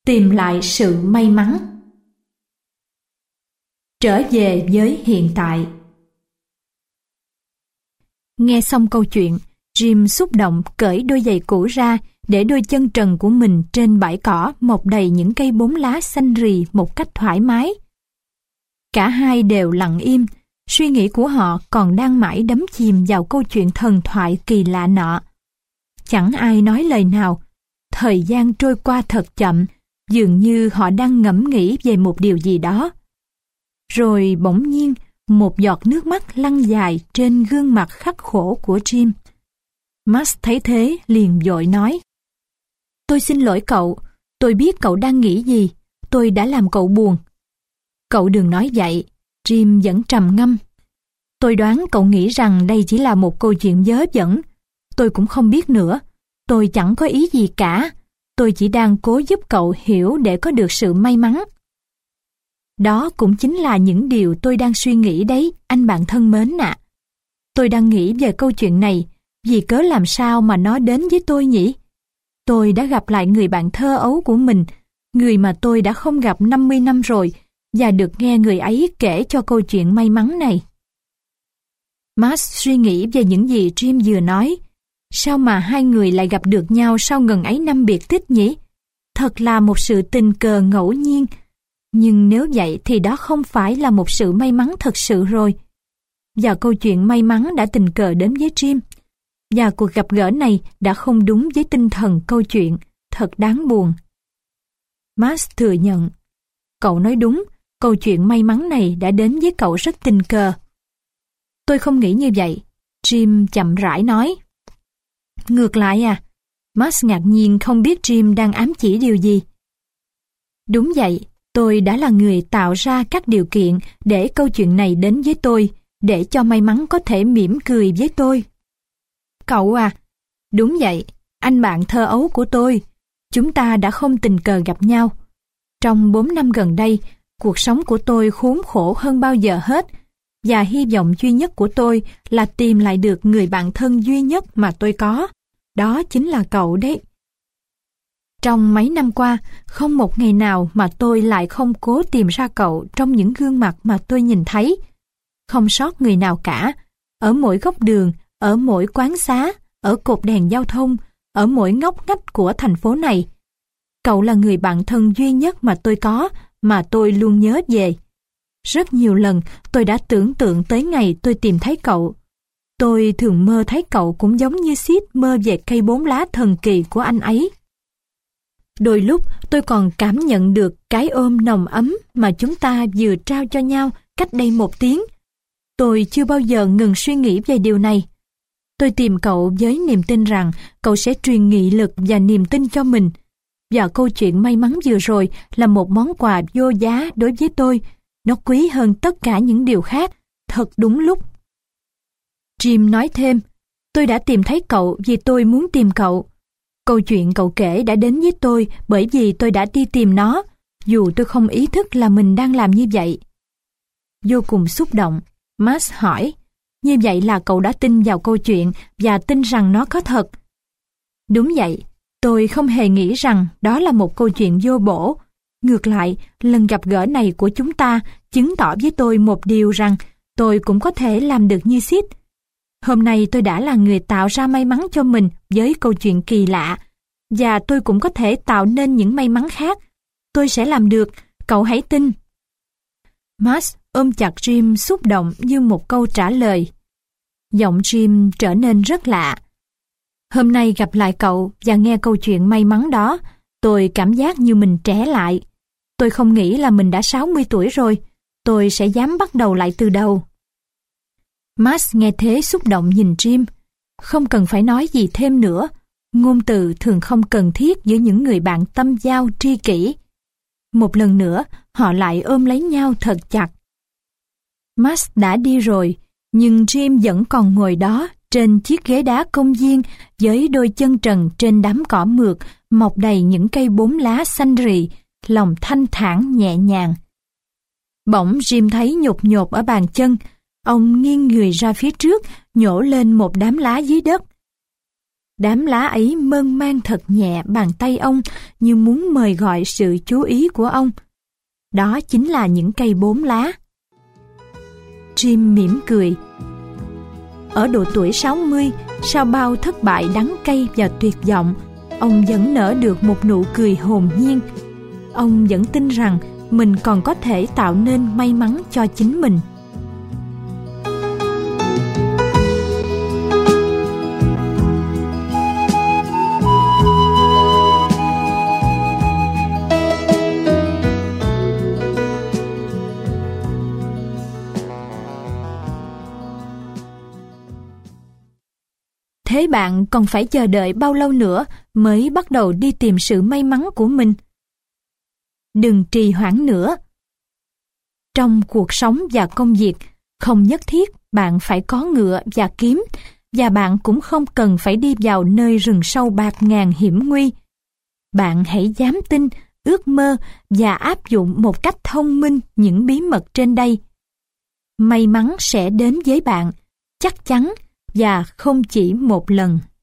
Tìm lại sự may mắn. Trở về với hiện tại. Nghe xong câu chuyện, Jim xúc động cởi đôi giày cũ ra để đôi chân trần của mình trên bãi cỏ mọc đầy những cây bóng lá xanh rì một cách thoải mái. Cả hai đều lặng im, suy nghĩ của họ còn đang mãi đắm chìm vào câu chuyện thần thoại kỳ lạ nọ. Chẳng ai nói lời nào. Thời gian trôi qua thật chậm, dường như họ đang ngẫm nghĩ về một điều gì đó. Rồi bỗng nhiên, một giọt nước mắt lăn dài trên gương mặt khắc khổ của Jim. Max thấy thế liền vội nói: "Tôi xin lỗi cậu, tôi biết cậu đang nghĩ gì, tôi đã làm cậu buồn." "Cậu đừng nói vậy," Jim vẫn trầm ngâm. "Tôi đoán cậu nghĩ rằng đây chỉ là một câu chuyện vớ vẩn. Tôi cũng không biết nữa, tôi chẳng có ý gì cả. Tôi chỉ đang cố giúp cậu hiểu để có được sự may mắn." "Đó cũng chính là những điều tôi đang suy nghĩ đấy, anh bạn thân mến ạ. Tôi đang nghĩ về câu chuyện này, vì cớ làm sao mà nó đến với tôi nhỉ? Tôi đã gặp lại người bạn thơ ấu của mình, người mà tôi đã không gặp 50 năm rồi, và được nghe người ấy kể cho câu chuyện may mắn này." Max suy nghĩ về những gì Jim vừa nói. Sao mà hai người lại gặp được nhau sau ngần ấy năm biệt tích nhỉ? Thật là một sự tình cờ ngẫu nhiên. Nhưng nếu vậy thì đó không phải là một sự may mắn thật sự rồi. Và câu chuyện may mắn đã tình cờ đến với Jim. Và cuộc gặp gỡ này đã không đúng với tinh thần câu chuyện. Thật đáng buồn. Max thừa nhận: "Cậu nói đúng, câu chuyện may mắn này đã đến với cậu rất tình cờ." "Tôi không nghĩ như vậy," Jim chậm rãi nói. "Ngược lại à?" Max ngạc nhiên không biết Jim đang ám chỉ điều gì. "Đúng vậy, tôi đã là người tạo ra các điều kiện để câu chuyện này đến với tôi, để cho may mắn có thể mỉm cười với tôi." "Cậu à?" "Đúng vậy, anh bạn thơ ấu của tôi. Chúng ta đã không tình cờ gặp nhau. Trong 4 năm gần đây, cuộc sống của tôi khốn khổ hơn bao giờ hết, và hy vọng duy nhất của tôi là tìm lại được người bạn thân duy nhất mà tôi có. Đó chính là cậu đấy. Trong mấy năm qua, không một ngày nào mà tôi lại không cố tìm ra cậu trong những gương mặt mà tôi nhìn thấy. Không sót người nào cả, ở mỗi góc đường, ở mỗi quán xá, ở cột đèn giao thông, ở mỗi ngóc ngách của thành phố này. Cậu là người bạn thân duy nhất mà tôi có, mà tôi luôn nhớ về. Rất nhiều lần tôi đã tưởng tượng tới ngày tôi tìm thấy cậu. Tôi thường mơ thấy cậu cũng giống như Sid mơ về cây 4 lá thần kỳ của anh ấy. Đôi lúc tôi còn cảm nhận được cái ôm nồng ấm mà chúng ta vừa trao cho nhau cách đây 1 tiếng. Tôi chưa bao giờ ngừng suy nghĩ về điều này. Tôi tìm cậu với niềm tin rằng cậu sẽ truyền nghị lực và niềm tin cho mình. Và câu chuyện may mắn vừa rồi là một món quà vô giá đối với tôi. Nó quý hơn tất cả những điều khác, thật đúng lúc. Jim nói thêm: "Tôi đã tìm thấy cậu vì tôi muốn tìm cậu. Câu chuyện cậu kể đã đến với tôi bởi vì tôi đã đi tìm nó, dù tôi không ý thức là mình đang làm như vậy." Vô cùng xúc động, Max hỏi: "Như vậy là cậu đã tin vào câu chuyện và tin rằng nó có thật?" "Đúng vậy, tôi không hề nghĩ rằng đó là một câu chuyện vô bổ. Ngược lại, lần gặp gỡ này của chúng ta chứng tỏ với tôi một điều rằng tôi cũng có thể làm được như Sid. Hôm nay tôi đã là người tạo ra may mắn cho mình với câu chuyện kỳ lạ, và tôi cũng có thể tạo nên những may mắn khác. Tôi sẽ làm được, cậu hãy tin." Max ôm chặt Jim xúc động như một câu trả lời. Giọng Jim trở nên rất lạ. "Hôm nay gặp lại cậu và nghe câu chuyện may mắn đó, tôi cảm giác như mình trẻ lại. Tôi không nghĩ là mình đã 60 tuổi rồi. Tôi sẽ dám bắt đầu lại từ đầu." Max nghe thế xúc động nhìn Jim. Không cần phải nói gì thêm nữa. Ngôn từ thường không cần thiết giữa những người bạn tâm giao tri kỷ. Một lần nữa, họ lại ôm lấy nhau thật chặt. Max đã đi rồi, nhưng Jim vẫn còn ngồi đó trên chiếc ghế đá công viên với đôi chân trần trên đám cỏ mượt mọc đầy những cây 4 lá xanh rì, lòng thanh thản nhẹ nhàng. Bỗng Jim thấy nhột nhột ở bàn chân. Ông nghiêng người ra phía trước, nhổ lên một đám lá dưới đất. Đám lá ấy mơn man thật nhẹ bàn tay ông như muốn mời gọi sự chú ý của ông. Đó chính là những cây 4 lá. Jim mỉm cười. Ở độ tuổi 60, sau bao thất bại đắng cay và tuyệt vọng, ông vẫn nở được một nụ cười hồn nhiên. Ông vẫn tin rằng mình còn có thể tạo nên may mắn cho chính mình. Thế bạn còn phải chờ đợi bao lâu nữa mới bắt đầu đi tìm sự may mắn của mình? Đừng trì hoãn nữa. Trong cuộc sống và công việc, không nhất thiết bạn phải có ngựa và kiếm, và bạn cũng không cần phải đi vào nơi rừng sâu bạt ngàn hiểm nguy. Bạn hãy dám tin, ước mơ và áp dụng một cách thông minh những bí mật trên đây. May mắn sẽ đến với bạn, chắc chắn, và không chỉ một lần.